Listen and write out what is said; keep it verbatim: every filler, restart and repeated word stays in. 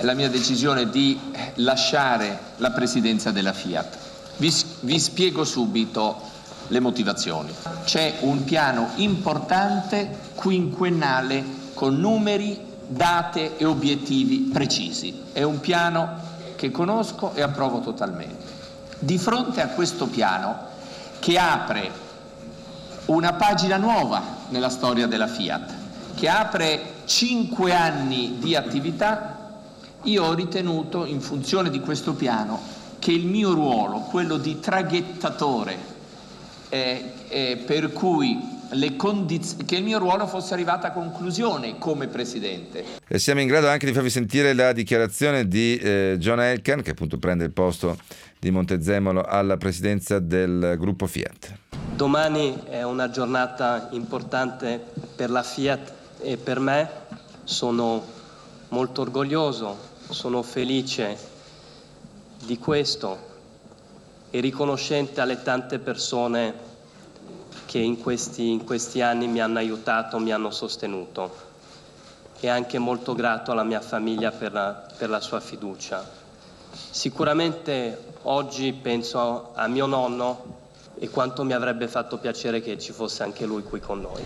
la mia decisione di lasciare la presidenza della Fiat. Vi, vi spiego subito le motivazioni. C'è un piano importante quinquennale con numeri, date e obiettivi precisi. È un piano che conosco e approvo totalmente. Di fronte a questo piano, che apre una pagina nuova nella storia della Fiat, che apre cinque anni di attività, io ho ritenuto, in funzione di questo piano, che il mio ruolo, quello di traghettatore, eh, eh, per cui le condiz- che il mio ruolo fosse arrivato a conclusione come Presidente. E siamo in grado anche di farvi sentire la dichiarazione di eh, John Elkann, che appunto prende il posto di Montezemolo alla presidenza del gruppo Fiat. Domani è una giornata importante per la Fiat e per me. Sono molto orgoglioso, sono felice di questo e riconoscente alle tante persone che in questi, in questi anni mi hanno aiutato, mi hanno sostenuto, e anche molto grato alla mia famiglia per la, per la sua fiducia. Sicuramente oggi penso a mio nonno e quanto mi avrebbe fatto piacere che ci fosse anche lui qui con noi.